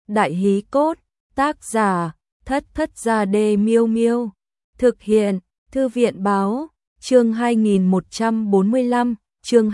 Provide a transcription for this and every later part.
Đại hí cốt, tác giả, Thất Thất Gia Đê Miêu Miêu. Thực hiện, Thư viện báo, chương 2145, chương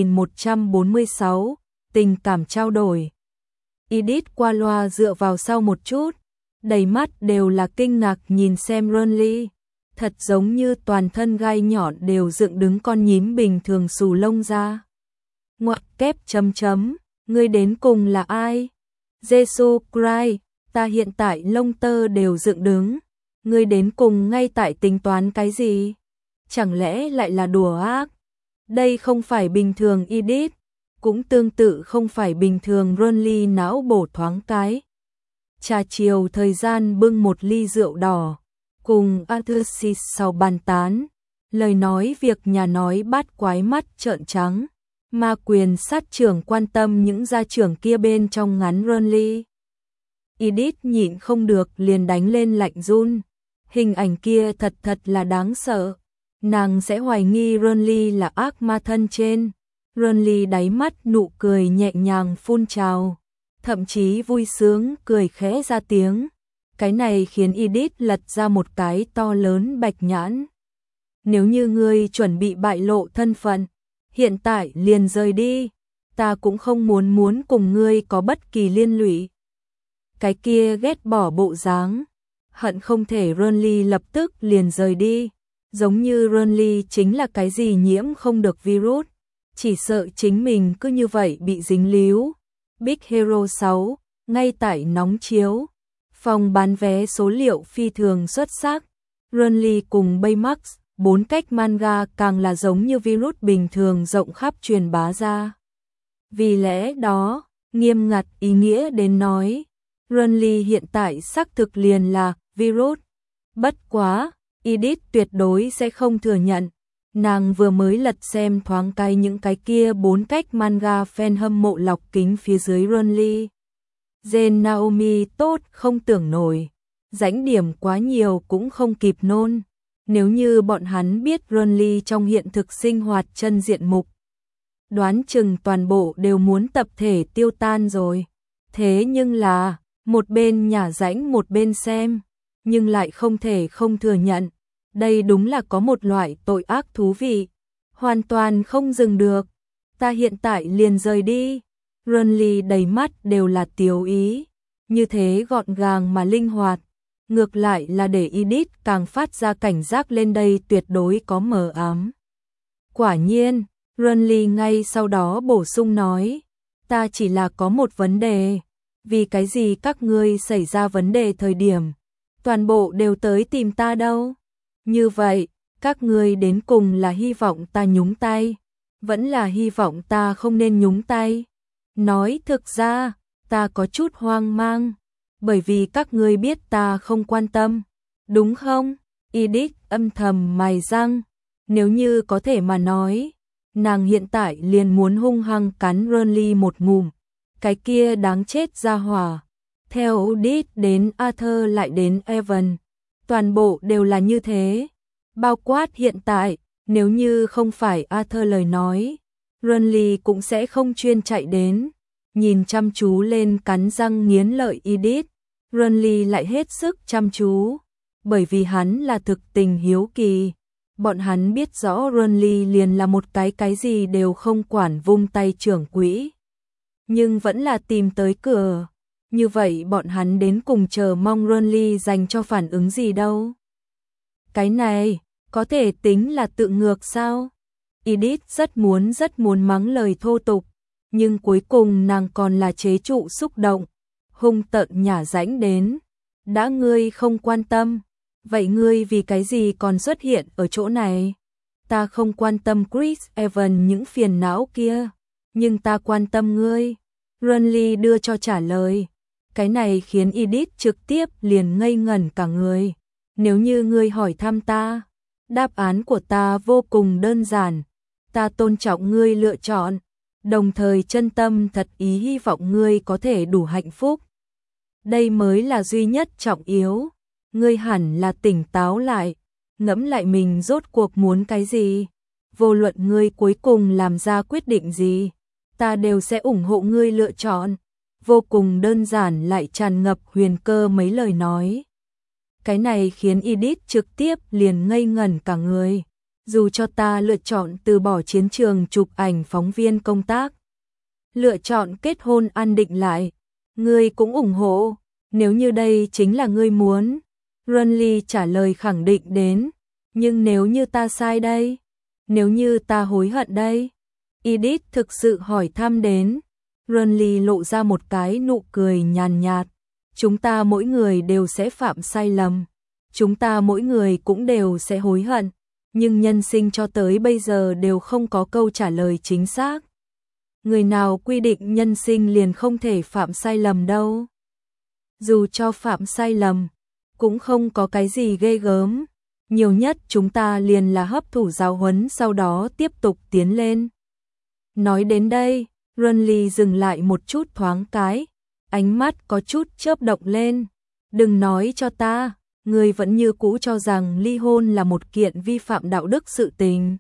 2146, tình cảm trao đổi. Edith qua loa dựa vào sau một chút, đầy mắt đều là kinh ngạc nhìn xem Ronly. Thật giống như toàn thân gai nhọn đều dựng đứng con nhím bình thường xù lông ra. Ngoặc kép chấm chấm, ngươi đến cùng là ai? Jesus Christ, ta hiện tại lông tơ đều dựng đứng. Ngươi đến cùng ngay tại tính toán cái gì? Chẳng lẽ lại là đùa ác? Đây không phải bình thường Edith, cũng tương tự không phải bình thường Ronly não bổ thoáng cái. Trà chiều thời gian bưng một ly rượu đỏ, cùng Arthursis sau bàn tán, lời nói việc nhà nói bát quái mắt trợn trắng, ma quyền sát trưởng quan tâm những gia trưởng kia bên trong ngắn Ronly. Edith nhịn không được liền đánh lên lạnh run, hình ảnh kia thật là đáng sợ, nàng sẽ hoài nghi Ronly là ác ma thân trên. Ronly đáy mắt nụ cười nhẹ nhàng phun trào, thậm chí vui sướng cười khẽ ra tiếng. Cái này khiến Edith lật ra một cái to lớn bạch nhãn. Nếu như ngươi chuẩn bị bại lộ thân phận, hiện tại liền rời đi, ta cũng không muốn cùng ngươi có bất kỳ liên lụy. Cái kia ghét bỏ bộ dáng, hận không thể Ronly lập tức liền rời đi, giống như Ronly chính là cái gì nhiễm không được virus, chỉ sợ chính mình cứ như vậy bị dính líu. Big Hero 6, ngay tại nóng chiếu. Phòng bán vé số liệu phi thường xuất sắc. Ronly cùng Baymax, 4 cách manga càng là giống như virus bình thường rộng khắp truyền bá ra. Vì lẽ đó, nghiêm ngặt ý nghĩa đến nói, Ronly hiện tại xác thực liền là virus. Bất quá, Edith tuyệt đối sẽ không thừa nhận. Nàng vừa mới lật xem thoáng cái những cái kia 4 cách manga fan hâm mộ lọc kính phía dưới Ronly. Jen Naomi tốt không tưởng nổi, rãnh điểm quá nhiều cũng không kịp nôn. Nếu như bọn hắn biết Ronly trong hiện thực sinh hoạt chân diện mục, đoán chừng toàn bộ đều muốn tập thể tiêu tan rồi. Thế nhưng là, một bên nhả rãnh một bên xem, nhưng lại không thể không thừa nhận. Đây đúng là có một loại tội ác thú vị, hoàn toàn không dừng được. Ta hiện tại liền rời đi. Ronly đầy mắt đều là tiếu ý, như thế gọn gàng mà linh hoạt, ngược lại là để Edith càng phát ra cảnh giác lên đây tuyệt đối có mờ ám. Quả nhiên, Ronly ngay sau đó bổ sung nói, ta chỉ là có một vấn đề, vì cái gì các ngươi xảy ra vấn đề thời điểm, toàn bộ đều tới tìm ta đâu? Như vậy, các ngươi đến cùng là hy vọng ta nhúng tay, vẫn là hy vọng ta không nên nhúng tay? Nói thực ra, ta có chút hoang mang, bởi vì các ngươi biết ta không quan tâm, đúng không? Edith âm thầm mài răng, nếu như có thể mà nói, nàng hiện tại liền muốn hung hăng cắn Ronly một ngụm, cái kia đáng chết ra hỏa. Theo Edith đến Arthur lại đến Evan, toàn bộ đều là như thế, bao quát hiện tại, nếu như không phải Arthur lời nói, Ronly cũng sẽ không chuyên chạy đến. Nhìn chăm chú lên cắn răng nghiến lợi Edith, Ronly lại hết sức chăm chú, bởi vì hắn là thực tình hiếu kỳ. Bọn hắn biết rõ Ronly liền là một cái gì đều không quản vung tay trưởng quỹ, nhưng vẫn là tìm tới cửa. Như vậy bọn hắn đến cùng chờ mong Ronly dành cho phản ứng gì đâu. Cái này, có thể tính là tự ngược sao? Edith rất muốn mắng lời thô tục, nhưng cuối cùng nàng còn là chế trụ xúc động, hung tợn nhả rãnh đến. Đã ngươi không quan tâm, vậy ngươi vì cái gì còn xuất hiện ở chỗ này? Ta không quan tâm Chris Evans những phiền não kia, nhưng ta quan tâm ngươi. Ronly đưa cho trả lời. Cái này khiến Edith trực tiếp liền ngây ngẩn cả người. Nếu như ngươi hỏi thăm ta, đáp án của ta vô cùng đơn giản. Ta tôn trọng ngươi lựa chọn, đồng thời chân tâm thật ý hy vọng ngươi có thể đủ hạnh phúc. Đây mới là duy nhất trọng yếu. Ngươi hẳn là tỉnh táo lại, ngẫm lại mình rốt cuộc muốn cái gì. Vô luận ngươi cuối cùng làm ra quyết định gì, ta đều sẽ ủng hộ ngươi lựa chọn. vô cùng đơn giản lại tràn ngập huyền cơ mấy lời nói. Cái này khiến Edith trực tiếp liền ngây ngẩn cả người. Dù cho ta lựa chọn từ bỏ chiến trường chụp ảnh phóng viên công tác, lựa chọn kết hôn an định lại, ngươi cũng ủng hộ, nếu như đây chính là ngươi muốn. Runley trả lời khẳng định đến, nhưng nếu như ta sai đây? Nếu như ta hối hận đây? Edith thực sự hỏi thăm đến. Runley lộ ra một cái nụ cười nhàn nhạt. Chúng ta mỗi người đều sẽ phạm sai lầm. Chúng ta mỗi người cũng đều sẽ hối hận. Nhưng nhân sinh cho tới bây giờ đều không có câu trả lời chính xác. Người nào quy định nhân sinh liền không thể phạm sai lầm đâu. Dù cho phạm sai lầm, cũng không có cái gì ghê gớm. Nhiều nhất chúng ta liền là hấp thụ giáo huấn sau đó tiếp tục tiến lên. Nói đến đây, Runley dừng lại một chút thoáng cái, ánh mắt có chút chớp động lên. Đừng nói cho ta, ngươi vẫn như cũ cho rằng ly hôn là một kiện vi phạm đạo đức sự tình.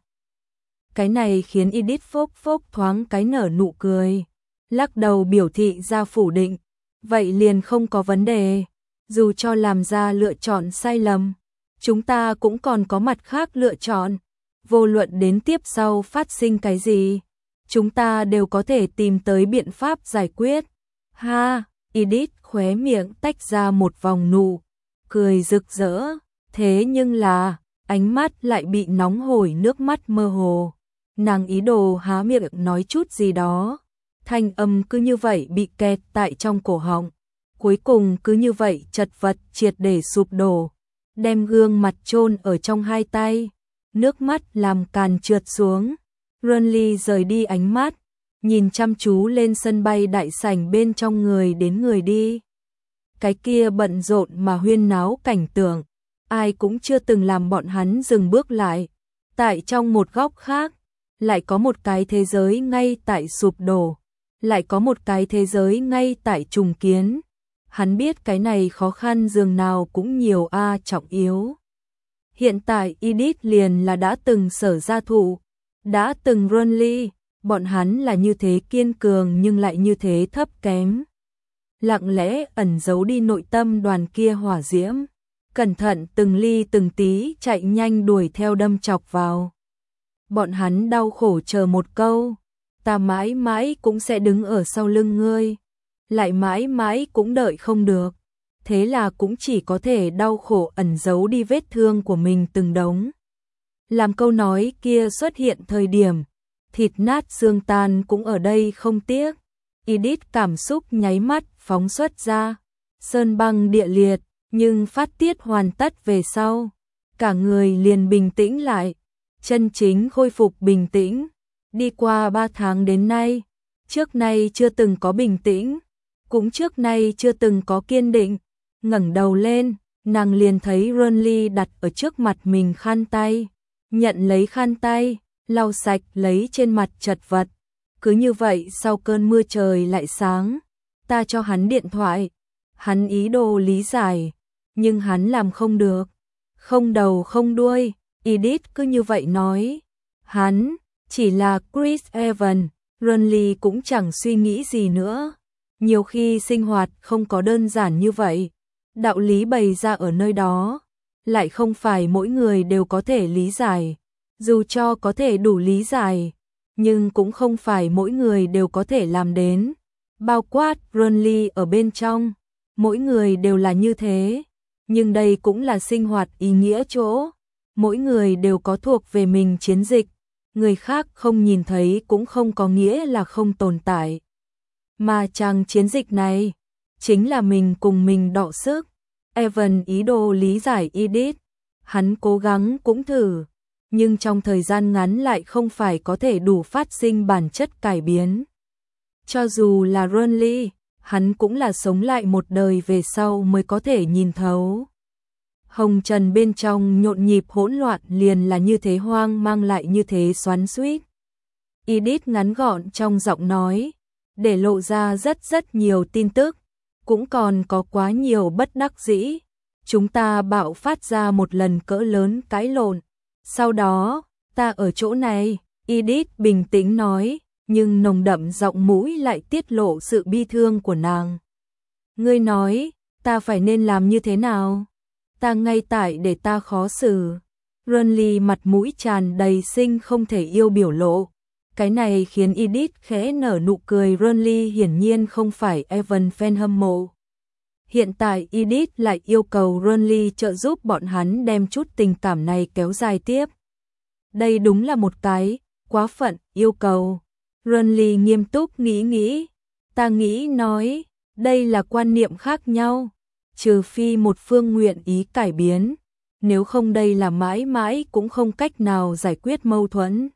Cái này khiến Edith phốc phốc thoáng cái nở nụ cười, lắc đầu biểu thị ra phủ định. Vậy liền không có vấn đề, dù cho làm ra lựa chọn sai lầm, chúng ta cũng còn có mặt khác lựa chọn. Vô luận đến tiếp sau phát sinh cái gì, chúng ta đều có thể tìm tới biện pháp giải quyết. Ha, Edith khóe miệng tách ra một vòng nụ cười rực rỡ, thế nhưng là, ánh mắt lại bị nóng hổi nước mắt mơ hồ. Nàng ý đồ há miệng nói chút gì đó, thanh âm cứ như vậy bị kẹt tại trong cổ họng, cuối cùng cứ như vậy chật vật triệt để sụp đổ, đem gương mặt chôn ở trong hai tay, nước mắt làm càn trượt xuống. Runley rời đi ánh mắt, nhìn chăm chú lên sân bay đại sảnh bên trong người đến người đi. Cái kia bận rộn mà huyên náo cảnh tượng, ai cũng chưa từng làm bọn hắn dừng bước lại. Tại trong một góc khác, lại có một cái thế giới ngay tại sụp đổ, lại có một cái thế giới ngay tại trùng kiến. Hắn biết cái này khó khăn dường nào cũng nhiều trọng yếu. Hiện tại Edith liền là đã từng Sở Gia Thụ, đã từng Runley, bọn hắn là như thế kiên cường nhưng lại như thế thấp kém. Lặng lẽ ẩn giấu đi nội tâm đoàn kia hỏa diễm, cẩn thận từng ly từng tí chạy nhanh đuổi theo đâm chọc vào. Bọn hắn đau khổ chờ một câu, ta mãi mãi cũng sẽ đứng ở sau lưng ngươi, lại mãi mãi cũng đợi không được. Thế là cũng chỉ có thể đau khổ ẩn giấu đi vết thương của mình từng đống. Làm câu nói kia xuất hiện thời điểm, thịt nát xương tan cũng ở đây không tiếc. Edith cảm xúc nháy mắt phóng xuất ra, sơn băng địa liệt, nhưng phát tiết hoàn tất về sau, cả người liền bình tĩnh lại, chân chính khôi phục bình tĩnh. Đi qua 3 tháng đến nay, trước nay chưa từng có bình tĩnh, cũng trước nay chưa từng có kiên định. Ngẩng đầu lên, nàng liền thấy Runley đặt ở trước mặt mình khăn tay, nhận lấy khăn tay, lau sạch lấy trên mặt chật vật. Cứ như vậy sau cơn mưa trời lại sáng, ta cho hắn điện thoại, hắn ý đồ lý giải, nhưng hắn làm không được, không đầu không đuôi. Edith cứ như vậy nói, hắn chỉ là Chris Evans. Runley cũng chẳng suy nghĩ gì nữa. Nhiều khi sinh hoạt không có đơn giản như vậy, đạo lý bày ra ở nơi đó, lại không phải mỗi người đều có thể lý giải. Dù cho có thể đủ lý giải, nhưng cũng không phải mỗi người đều có thể làm đến. Bao quát Runley ở bên trong, mỗi người đều là như thế, nhưng đây cũng là sinh hoạt ý nghĩa chỗ. Mỗi người đều có thuộc về mình chiến dịch, người khác không nhìn thấy cũng không có nghĩa là không tồn tại. Mà chàng chiến dịch này, chính là mình cùng mình đọ sức. Evan ý đồ lý giải Edith, hắn cố gắng cũng thử, nhưng trong thời gian ngắn lại không phải có thể đủ phát sinh bản chất cải biến. Cho dù là Runley, hắn cũng là sống lại một đời về sau mới có thể nhìn thấu. Hồng trần bên trong nhộn nhịp hỗn loạn liền là như thế hoang mang lại như thế xoắn xuýt. Edith ngắn gọn trong giọng nói, để lộ ra rất nhiều tin tức, cũng còn có quá nhiều bất đắc dĩ. Chúng ta bạo phát ra một lần cỡ lớn cãi lộn. Sau đó, ta ở chỗ này, Edith bình tĩnh nói, nhưng nồng đậm giọng mũi lại tiết lộ sự bi thương của nàng. Ngươi nói, ta phải nên làm như thế nào? Ta ngay tại để ta khó xử. Renly mặt mũi tràn đầy sinh không thể yêu biểu lộ. Cái này khiến Edith khẽ nở nụ cười. Renly hiển nhiên không phải Evan fan hâm mộ. Hiện tại Edith lại yêu cầu Renly trợ giúp bọn hắn đem chút tình cảm này kéo dài tiếp. Đây đúng là một cái quá phận yêu cầu. Renly nghiêm túc nghĩ. Ta nghĩ nói, đây là quan niệm khác nhau. Trừ phi một phương nguyện ý cải biến. Nếu không đây là mãi mãi cũng không cách nào giải quyết mâu thuẫn.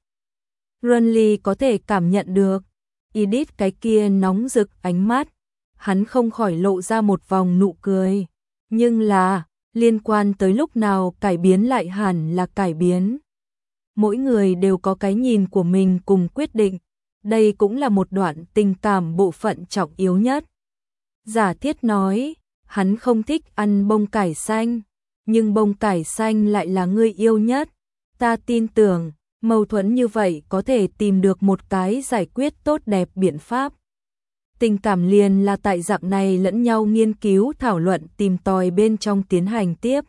Renly có thể cảm nhận được. Edith cái kia nóng rực ánh mắt. Hắn không khỏi lộ ra một vòng nụ cười. Nhưng là, liên quan tới lúc nào cải biến lại hẳn là cải biến. Mỗi người đều có cái nhìn của mình cùng quyết định. Đây cũng là một đoạn tình cảm bộ phận trọng yếu nhất. Giả thiết nói, hắn không thích ăn bông cải xanh, nhưng bông cải xanh lại là người yêu nhất. Ta tin tưởng, mâu thuẫn như vậy có thể tìm được một cái giải quyết tốt đẹp biện pháp. Tình cảm liền là tại dạng này lẫn nhau nghiên cứu thảo luận tìm tòi bên trong tiến hành tiếp.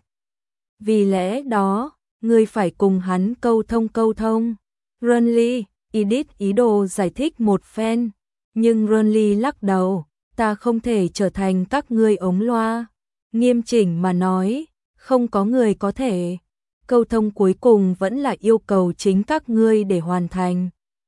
Vì lẽ đó, ngươi phải cùng hắn câu thông. Renly, Edith ý đồ giải thích một phen, nhưng Renly lắc đầu, ta không thể trở thành các ngươi ống loa. Nghiêm chỉnh mà nói, không có người có thể. Câu thông cuối cùng vẫn là yêu cầu chính các ngươi để hoàn thành.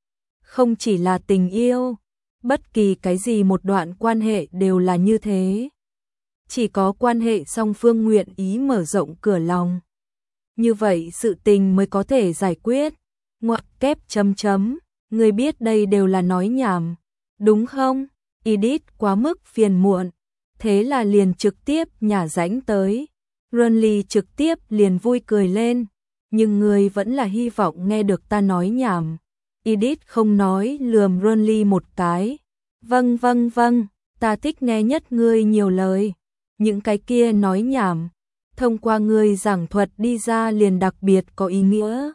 Không chỉ là tình yêu, bất kỳ cái gì một đoạn quan hệ đều là như thế. Chỉ có quan hệ song phương nguyện ý mở rộng cửa lòng. Như vậy sự tình mới có thể giải quyết. Ngoặc kép chấm. Người biết đây đều là nói nhảm, đúng không? Edith quá mức phiền muộn. Thế là liền trực tiếp nhả rãnh tới. Renly trực tiếp liền vui cười lên. Nhưng người vẫn là hy vọng nghe được ta nói nhảm. Edith không nói lườm Renly một cái. Vâng, ta thích nghe nhất ngươi nhiều lời. Những cái kia nói nhảm, thông qua ngươi giảng thuật đi ra liền đặc biệt có ý nghĩa.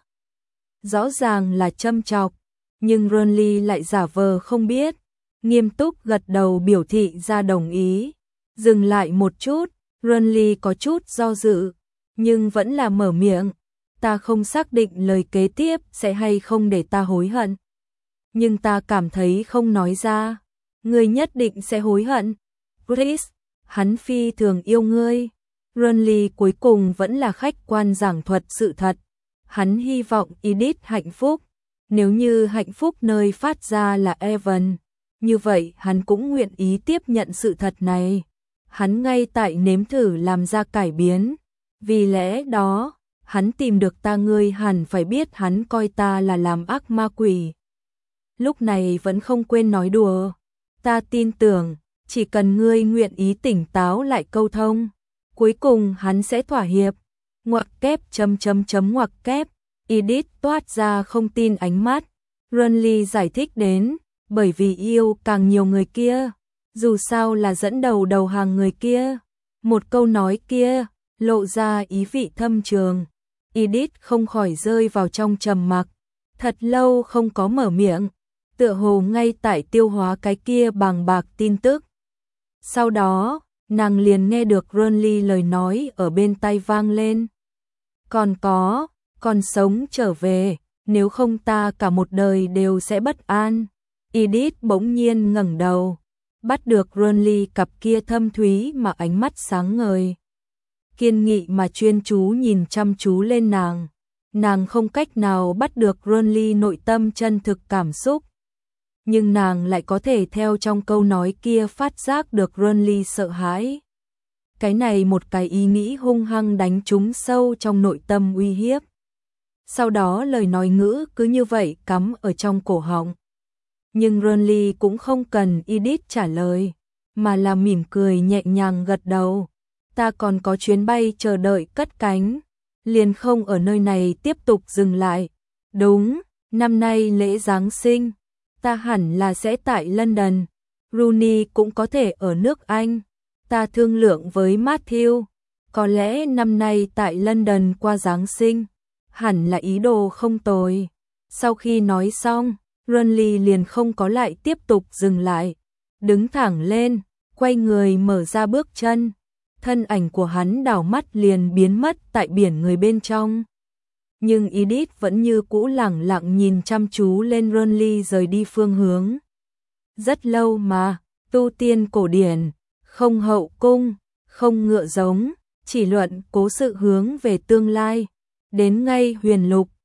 Rõ ràng là châm chọc, nhưng Renly lại giả vờ không biết. Nghiêm túc gật đầu biểu thị ra đồng ý. Dừng lại một chút, Renly có chút do dự, nhưng vẫn là mở miệng. Ta không xác định lời kế tiếp sẽ hay không để ta hối hận. Nhưng ta cảm thấy không nói ra, ngươi nhất định sẽ hối hận. Chris, hắn phi thường yêu ngươi. Renly cuối cùng vẫn là khách quan giảng thuật sự thật. Hắn hy vọng Edith hạnh phúc. Nếu như hạnh phúc nơi phát ra là Evan, như vậy hắn cũng nguyện ý tiếp nhận sự thật này. Hắn ngay tại nếm thử làm ra cải biến. Vì lẽ đó, hắn tìm được ta, ngươi hẳn phải biết hắn coi ta là làm ác ma quỷ. Lúc này vẫn không quên nói đùa. Ta tin tưởng, chỉ cần ngươi nguyện ý tỉnh táo lại câu thông, cuối cùng hắn sẽ thỏa hiệp. Ngoặc kép ngoặc kép. Edith toát ra không tin ánh mắt. Renly giải thích đến, bởi vì yêu càng nhiều người kia, dù sao là dẫn đầu hàng người kia. Một câu nói kia, lộ ra ý vị thâm trường. Edith không khỏi rơi vào trong trầm mặc, thật lâu không có mở miệng, tựa hồ ngay tại tiêu hóa cái kia bàng bạc tin tức. Sau đó, nàng liền nghe được Renly lời nói ở bên tai vang lên. Còn sống trở về, nếu không ta cả một đời đều sẽ bất an. Edith bỗng nhiên ngẩng đầu, bắt được Renly cặp kia thâm thúy mà ánh mắt sáng ngời. Kiên nghị mà chuyên chú nhìn chăm chú lên nàng. Nàng không cách nào bắt được Renly nội tâm chân thực cảm xúc. Nhưng nàng lại có thể theo trong câu nói kia phát giác được Renly sợ hãi. Cái này một cái ý nghĩ hung hăng đánh trúng sâu trong nội tâm uy hiếp. Sau đó lời nói ngữ cứ như vậy cắm ở trong cổ họng. Nhưng Renly cũng không cần Edith trả lời, mà là mỉm cười nhẹ nhàng gật đầu. Ta còn có chuyến bay chờ đợi cất cánh, liền không ở nơi này tiếp tục dừng lại. Đúng, năm nay lễ Giáng sinh, ta hẳn là sẽ tại London. Rooney cũng có thể ở nước Anh. Ta thương lượng với Matthew, có lẽ năm nay tại London qua Giáng sinh, hẳn là ý đồ không tồi. Sau khi nói xong, Renly liền không có lại tiếp tục dừng lại, đứng thẳng lên, quay người mở ra bước chân, thân ảnh của hắn đảo mắt liền biến mất tại biển người bên trong. Nhưng Edith vẫn như cũ lẳng lặng nhìn chăm chú lên Renly rời đi phương hướng. Rất lâu mà, tu tiên cổ điển, không hậu cung, không ngựa giống, chỉ luận cố sự hướng về tương lai, đến ngay huyền lục,